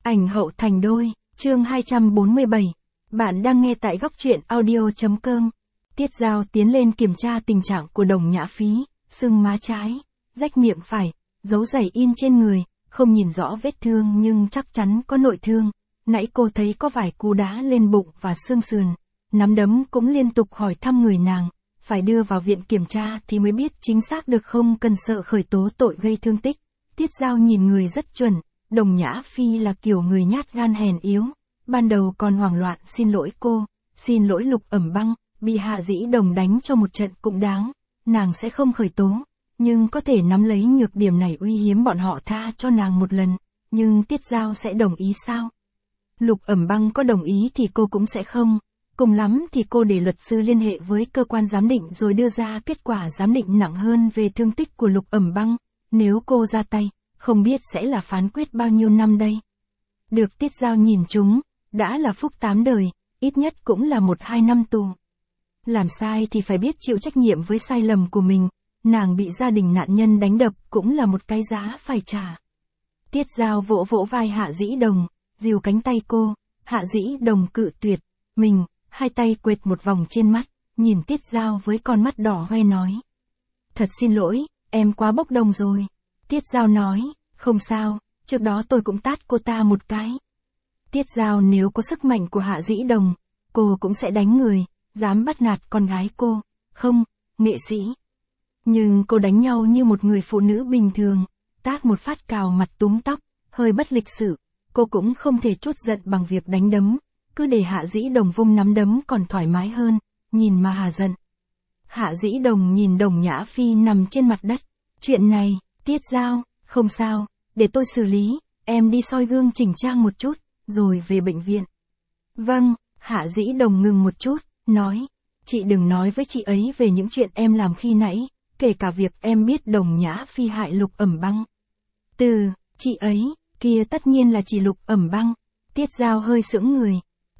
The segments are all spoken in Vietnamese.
Ảnh hậu thành đôi, chương 247. Bạn đang nghe tại góc truyện audio.com. Tiết Giao tiến lên kiểm tra tình trạng của Đồng Nhã Phi, sưng má trái, rách miệng phải, dấu giày in trên người, không nhìn rõ vết thương nhưng chắc chắn có nội thương. Nãy cô thấy có vài cú đá lên bụng và xương sườn, nắm đấm cũng liên tục hỏi thăm người nàng, phải đưa vào viện kiểm tra thì mới biết chính xác được, không cần sợ khởi tố tội gây thương tích. Tiết Giao nhìn người rất chuẩn, Đồng Nhã Phi là kiểu người nhát gan hèn yếu, ban đầu còn hoảng loạn xin lỗi cô, xin lỗi Lục Ẩm Băng, bị Hạ Dĩ Đồng đánh cho một trận cũng đáng, nàng sẽ không khởi tố, nhưng có thể nắm lấy nhược điểm này uy hiếp bọn họ tha cho nàng một lần, nhưng Tiết Giao sẽ đồng ý sao? Lục Ẩm Băng có đồng ý thì cô cũng sẽ không, cùng lắm thì cô để luật sư liên hệ với cơ quan giám định rồi đưa ra kết quả giám định nặng hơn về thương tích của Lục Ẩm Băng, nếu cô ra tay, không biết sẽ là phán quyết bao nhiêu năm đây. Được Tiết Giao nhìn chúng, đã là phúc 8 đời, ít nhất cũng là 1-2 năm tù. Làm sai thì phải biết chịu trách nhiệm với sai lầm của mình, nàng bị gia đình nạn nhân đánh đập cũng là một cái giá phải trả. Tiết Giao vỗ vỗ vai Hạ Dĩ Đồng, dìu cánh tay cô, Hạ Dĩ Đồng cự tuyệt, mình, hai tay quệt một vòng trên mắt, nhìn Tiết Giao với con mắt đỏ hoe nói. Thật xin lỗi, em quá bốc đồng rồi. Tiết Giao nói, không sao, trước đó tôi cũng tát cô ta một cái. Tiết Giao nếu có sức mạnh của Hạ Dĩ Đồng, cô cũng sẽ đánh người, dám bắt nạt con gái cô, không, nghệ sĩ. Nhưng cô đánh nhau như một người phụ nữ bình thường, tát một phát cào mặt túm tóc, hơi bất lịch sự, cô cũng không thể trút giận bằng việc đánh đấm, cứ để Hạ Dĩ Đồng vung nắm đấm còn thoải mái hơn, nhìn mà hà giận. Hạ Dĩ Đồng nhìn Đồng Nhã Phi nằm trên mặt đất, chuyện này, Tiết Giao, không sao, để tôi xử lý, em đi soi gương chỉnh trang một chút, rồi về bệnh viện. Vâng, Hạ Dĩ Đồng ngừng một chút, nói, chị đừng nói với chị ấy về những chuyện em làm khi nãy, kể cả việc em biết Đồng Nhã Phi hại Lục Ẩm Băng. Chị ấy, kia tất nhiên là chỉ Lục Ẩm Băng. Tiết Giao hơi sững người,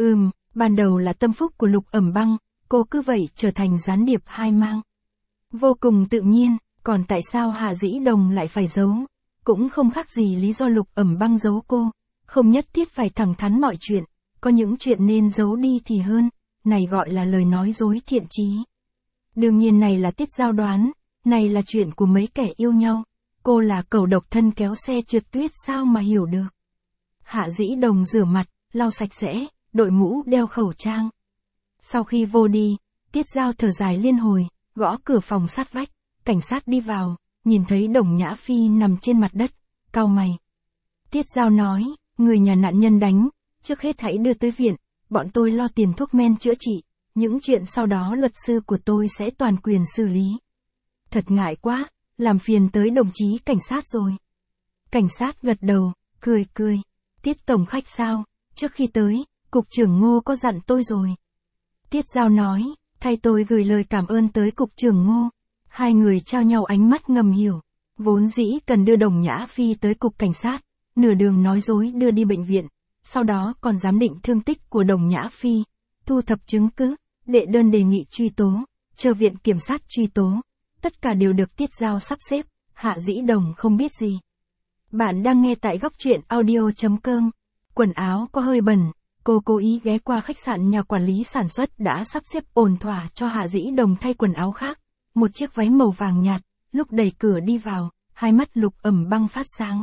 ban đầu là tâm phúc của Lục Ẩm Băng, cô cứ vậy trở thành gián điệp hai mang. Vô cùng tự nhiên, còn tại sao Hạ Dĩ Đồng lại phải giấu? Cũng không khác gì lý do Lục Ẩm Băng giấu cô, không nhất thiết phải thẳng thắn mọi chuyện, có những chuyện nên giấu đi thì hơn, này gọi là lời nói dối thiện chí. Đương nhiên này là Tiết Giao đoán, này là chuyện của mấy kẻ yêu nhau, cô là cẩu độc thân kéo xe trượt tuyết sao mà hiểu được. Hạ Dĩ Đồng rửa mặt, lau sạch sẽ, đội mũ đeo khẩu trang. Sau khi vô đi, Tiết Giao thở dài liên hồi, gõ cửa phòng sát vách, cảnh sát đi vào, nhìn thấy Đồng Nhã Phi nằm trên mặt đất, cau mày. Tiết Giao nói, người nhà nạn nhân đánh, trước hết hãy đưa tới viện, bọn tôi lo tiền thuốc men chữa trị, những chuyện sau đó luật sư của tôi sẽ toàn quyền xử lý. Thật ngại quá, làm phiền tới đồng chí cảnh sát rồi. Cảnh sát gật đầu, cười, Tiết tổng khách sao, trước khi tới, cục trưởng Ngô có dặn tôi rồi. Tiết Giao nói, thay tôi gửi lời cảm ơn tới cục trưởng Ngô. Hai người trao nhau ánh mắt ngầm hiểu, vốn dĩ cần đưa Đồng Nhã Phi tới cục cảnh sát, nửa đường nói dối đưa đi bệnh viện, sau đó còn giám định thương tích của Đồng Nhã Phi, thu thập chứng cứ, đệ đơn đề nghị truy tố, chờ viện kiểm sát truy tố, tất cả đều được Tiết Giao sắp xếp, Hạ Dĩ Đồng không biết gì. Bạn đang nghe tại góc truyện audio.com, quần áo có hơi bẩn, cô cố ý ghé qua khách sạn nhà quản lý sản xuất đã sắp xếp ổn thỏa cho Hạ Dĩ Đồng thay quần áo khác. Một chiếc váy màu vàng nhạt, lúc đẩy cửa đi vào, hai mắt Lục Ẩm Băng phát sáng.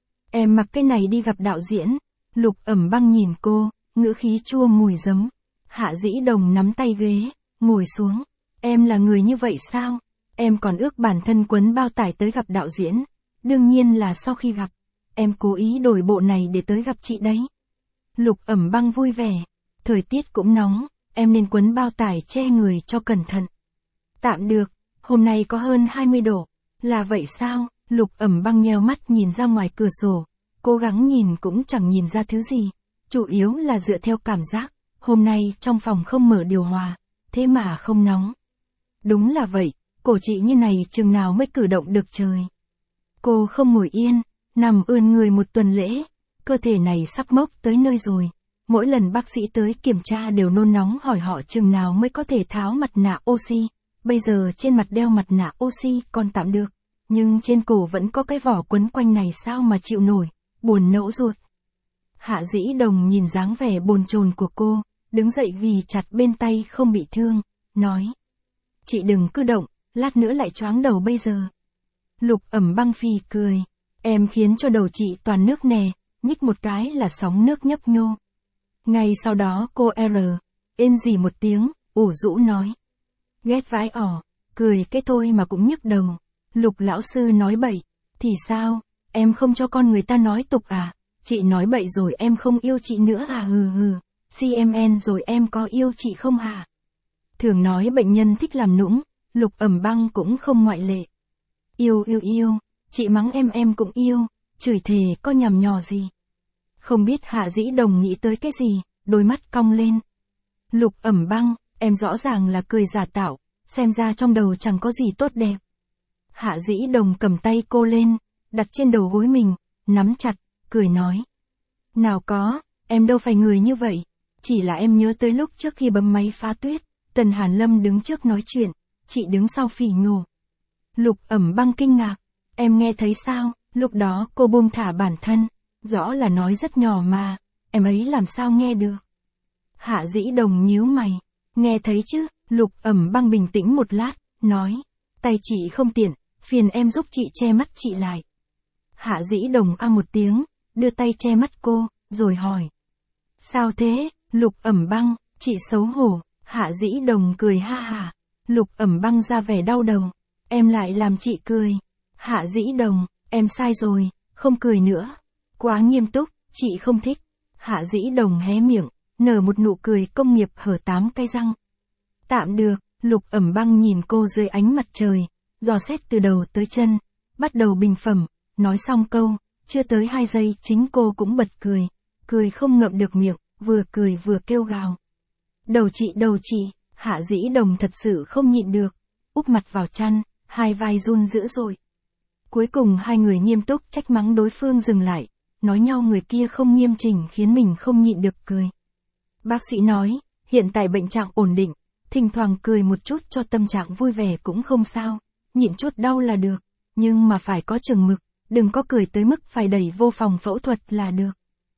Em mặc cái này đi gặp đạo diễn. Lục Ẩm Băng nhìn cô, ngữ khí chua mùi giấm. Hạ Dĩ Đồng nắm tay ghế, ngồi xuống. Em là người như vậy sao? Em còn ước bản thân quấn bao tải tới gặp đạo diễn. Đương nhiên là sau khi gặp. Em cố ý đổi bộ này để tới gặp chị đấy. Lục Ẩm Băng vui vẻ. Thời tiết cũng nóng, em nên quấn bao tải che người cho cẩn thận. Tạm được. Hôm nay có hơn 20 độ, là vậy sao? Lục Ẩm Băng nheo mắt nhìn ra ngoài cửa sổ, cố gắng nhìn cũng chẳng nhìn ra thứ gì, chủ yếu là dựa theo cảm giác, hôm nay trong phòng không mở điều hòa, thế mà không nóng. Đúng là vậy, cổ chị như này chừng nào mới cử động được trời. Cô không ngồi yên, nằm ươn người một tuần lễ, cơ thể này sắp mốc tới nơi rồi. Mỗi lần bác sĩ tới kiểm tra đều nôn nóng hỏi họ chừng nào mới có thể tháo mặt nạ oxy. Bây giờ trên mặt đeo mặt nạ oxy còn tạm được, nhưng trên cổ vẫn có cái vỏ quấn quanh này sao mà chịu nổi, buồn nẫu ruột. Hạ Dĩ Đồng nhìn dáng vẻ bồn chồn của cô, đứng dậy ghi chặt bên tay không bị thương, nói. Chị đừng cứ động, lát nữa lại choáng đầu bây giờ. Lục Ẩm Băng phì cười. Em khiến cho đầu chị toàn nước nè, nhích một cái là sóng nước nhấp nhô. Ngay sau đó cô ên gì một tiếng, ủ rũ nói. Ghét vãi ỏ, cười cái thôi mà cũng nhức đầu. Lục lão sư nói bậy, thì sao, em không cho con người ta nói tục à? Chị nói bậy rồi em không yêu chị nữa à? Hừ hừ, CMN rồi em có yêu chị không hả? Thường nói bệnh nhân thích làm nũng, Lục Ẩm Băng cũng không ngoại lệ. Yêu, chị mắng em cũng yêu, chửi thề có nhằm nhò gì. Không biết Hạ Dĩ Đồng nghĩ tới cái gì, đôi mắt cong lên. Lục Ẩm Băng, em rõ ràng là cười giả tạo, xem ra trong đầu chẳng có gì tốt đẹp. Hạ Dĩ Đồng cầm tay cô lên, đặt trên đầu gối mình, nắm chặt, cười nói. Nào có, em đâu phải người như vậy, chỉ là em nhớ tới lúc trước khi bấm máy phá tuyết, Tần Hàn Lâm đứng trước nói chuyện, chị đứng sau phỉ nhổ. Lục Ẩm Băng kinh ngạc, em nghe thấy sao? Lúc đó cô buông thả bản thân, rõ là nói rất nhỏ mà, em ấy làm sao nghe được. Hạ Dĩ Đồng nhíu mày, nghe thấy chứ? Lục Ẩm Băng bình tĩnh một lát, nói, tay chị không tiện, phiền em giúp chị che mắt chị lại. Hạ Dĩ Đồng một tiếng, đưa tay che mắt cô, rồi hỏi. Sao thế? Lục Ẩm Băng, chị xấu hổ. Hạ Dĩ Đồng cười ha hả. Lục Ẩm Băng ra vẻ đau đầu. Em lại làm chị cười. Hạ Dĩ Đồng, em sai rồi, không cười nữa. Quá nghiêm túc, chị không thích. Hạ Dĩ Đồng hé miệng, nở một nụ cười công nghiệp hở 8 cái răng. Tạm được, Lục Ẩm Băng nhìn cô dưới ánh mặt trời, dò xét từ đầu tới chân, bắt đầu bình phẩm, nói xong câu, chưa tới 2 giây chính cô cũng bật cười không ngậm được miệng, vừa cười vừa kêu gào. Đầu chị, Hạ Dĩ Đồng thật sự không nhịn được, úp mặt vào chăn, hai vai run dữ dội. Cuối cùng hai người nghiêm túc trách mắng đối phương dừng lại, nói nhau người kia không nghiêm chỉnh khiến mình không nhịn được cười. Bác sĩ nói, hiện tại bệnh trạng ổn định, thỉnh thoảng cười một chút cho tâm trạng vui vẻ cũng không sao, nhịn chút đau là được, nhưng mà phải có chừng mực, đừng có cười tới mức phải đẩy vô phòng phẫu thuật là được.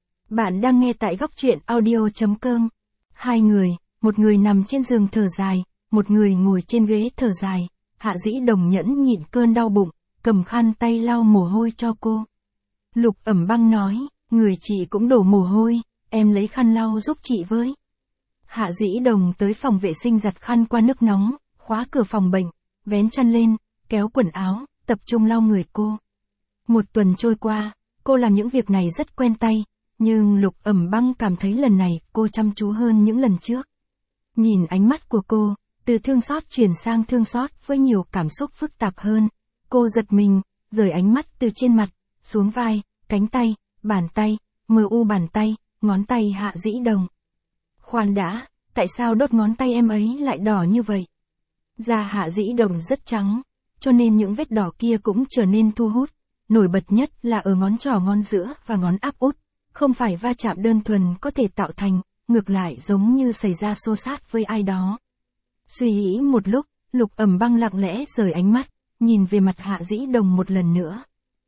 Bạn đang nghe tại góc truyện audio.com. Hai người, một người nằm trên giường thở dài, một người ngồi trên ghế thở dài. Hạ Dĩ Đồng nhẫn nhịn cơn đau bụng, cầm khăn tay lau mồ hôi cho cô. Lục Ẩm Băng nói, người chị cũng đổ mồ hôi, em lấy khăn lau giúp chị với. Hạ Dĩ Đồng tới phòng vệ sinh giặt khăn qua nước nóng, khóa cửa phòng bệnh, vén chăn lên, kéo quần áo, tập trung lau người cô. Một tuần trôi qua, cô làm những việc này rất quen tay, nhưng Lục Ẩm Băng cảm thấy lần này cô chăm chú hơn những lần trước. Nhìn ánh mắt của cô, từ thương xót chuyển sang thương xót với nhiều cảm xúc phức tạp hơn, cô giật mình, rời ánh mắt từ trên mặt, xuống vai, cánh tay, bàn tay, bàn tay, ngón tay Hạ Dĩ Đồng. Khoan đã, tại sao đốt ngón tay em ấy lại đỏ như vậy? Da Hạ Dĩ Đồng rất trắng, cho nên những vết đỏ kia cũng trở nên thu hút. Nổi bật nhất là ở ngón trỏ ngón giữa và ngón áp út, không phải va chạm đơn thuần có thể tạo thành, ngược lại giống như xảy ra xô xát với ai đó. Suy nghĩ một lúc, Lục Ẩm Băng lặng lẽ rời ánh mắt, nhìn về mặt Hạ Dĩ Đồng một lần nữa.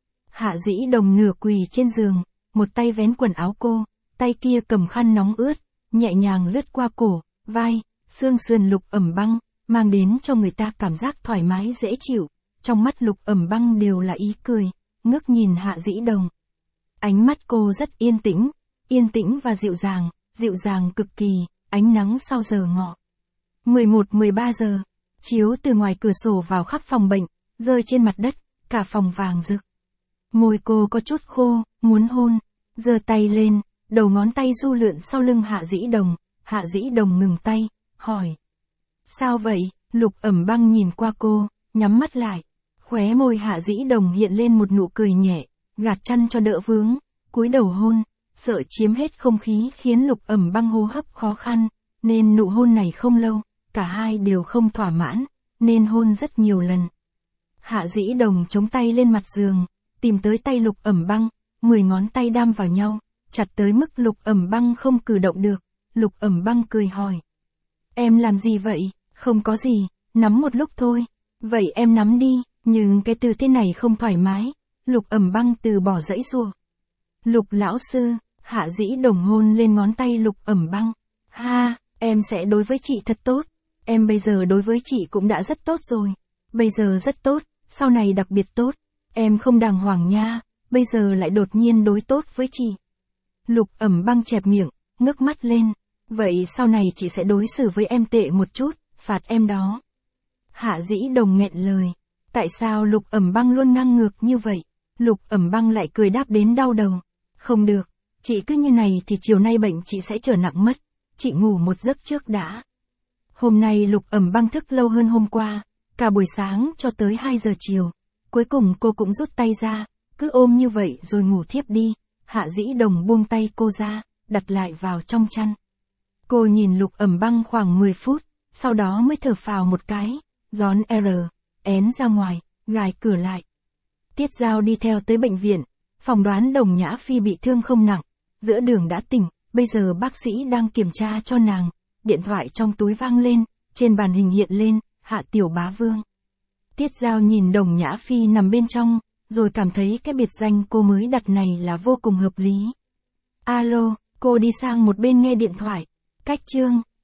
Hạ Dĩ Đồng nửa quỳ trên giường, một tay vén quần áo cô, tay kia cầm khăn nóng ướt, nhẹ nhàng lướt qua cổ, vai, xương sườn Lục Ẩm Băng, mang đến cho người ta cảm giác thoải mái dễ chịu. Trong mắt Lục Ẩm Băng đều là ý cười, ngước nhìn Hạ Dĩ Đồng. Ánh mắt cô rất yên tĩnh và dịu dàng cực kỳ, ánh nắng sau giờ ngọ. 11-13 giờ, chiếu từ ngoài cửa sổ vào khắp phòng bệnh, rơi trên mặt đất, cả phòng vàng rực. Môi cô có chút khô, muốn hôn, giơ tay lên, đầu ngón tay du lượn sau lưng Hạ Dĩ Đồng. Hạ Dĩ Đồng ngừng tay, hỏi. Sao vậy? Lục Ẩm Băng nhìn qua cô, nhắm mắt lại. Khóe môi Hạ Dĩ Đồng hiện lên một nụ cười nhẹ, gạt chăn cho đỡ vướng, cúi đầu hôn, sợ chiếm hết không khí khiến Lục Ẩm Băng hô hấp khó khăn, nên nụ hôn này không lâu, cả hai đều không thỏa mãn, nên hôn rất nhiều lần. Hạ Dĩ Đồng chống tay lên mặt giường, tìm tới tay Lục Ẩm Băng, 10 ngón tay đan vào nhau, chặt tới mức Lục Ẩm Băng không cử động được. Lục Ẩm Băng cười hỏi. Em làm gì vậy? Không có gì, nắm một lúc thôi. Vậy em nắm đi, nhưng cái tư thế này không thoải mái. Lục Ẩm Băng từ bỏ dãy giụa. Lục lão sư, Hạ Dĩ Đồng hôn lên ngón tay Lục Ẩm Băng. Ha, em sẽ đối với chị thật tốt. Em bây giờ đối với chị cũng đã rất tốt rồi. Bây giờ rất tốt, sau này đặc biệt tốt. Em không đàng hoàng nha, bây giờ lại đột nhiên đối tốt với chị. Lục Ẩm Băng chẹp miệng, ngước mắt lên. Vậy sau này chị sẽ đối xử với em tệ một chút, phạt em đó. Hạ Dĩ Đồng nghẹn lời. Tại sao Lục Ẩm Băng luôn ngang ngược như vậy? Lục Ẩm Băng lại cười đáp đến đau đầu. Không được, chị cứ như này thì chiều nay bệnh chị sẽ trở nặng mất. Chị ngủ một giấc trước đã. Hôm nay Lục Ẩm Băng thức lâu hơn hôm qua, cả buổi sáng cho tới 2 giờ chiều. Cuối cùng cô cũng rút tay ra, cứ ôm như vậy rồi ngủ thiếp đi. Hạ Dĩ Đồng buông tay cô ra, đặt lại vào trong chăn. Cô nhìn Lục Ẩm Băng khoảng 10 phút, sau đó mới thở phào một cái, gión én ra ngoài, gài cửa lại. Tiết Giao đi theo tới bệnh viện, phỏng đoán Đồng Nhã Phi bị thương không nặng, giữa đường đã tỉnh, bây giờ bác sĩ đang kiểm tra cho nàng. Điện thoại trong túi vang lên, trên màn hình hiện lên, Hạ Tiểu Bá Vương. Tiết Giao nhìn Đồng Nhã Phi nằm bên trong, rồi cảm thấy cái biệt danh cô mới đặt này là vô cùng hợp lý. Alo, cô đi sang một bên nghe điện thoại. Cách chương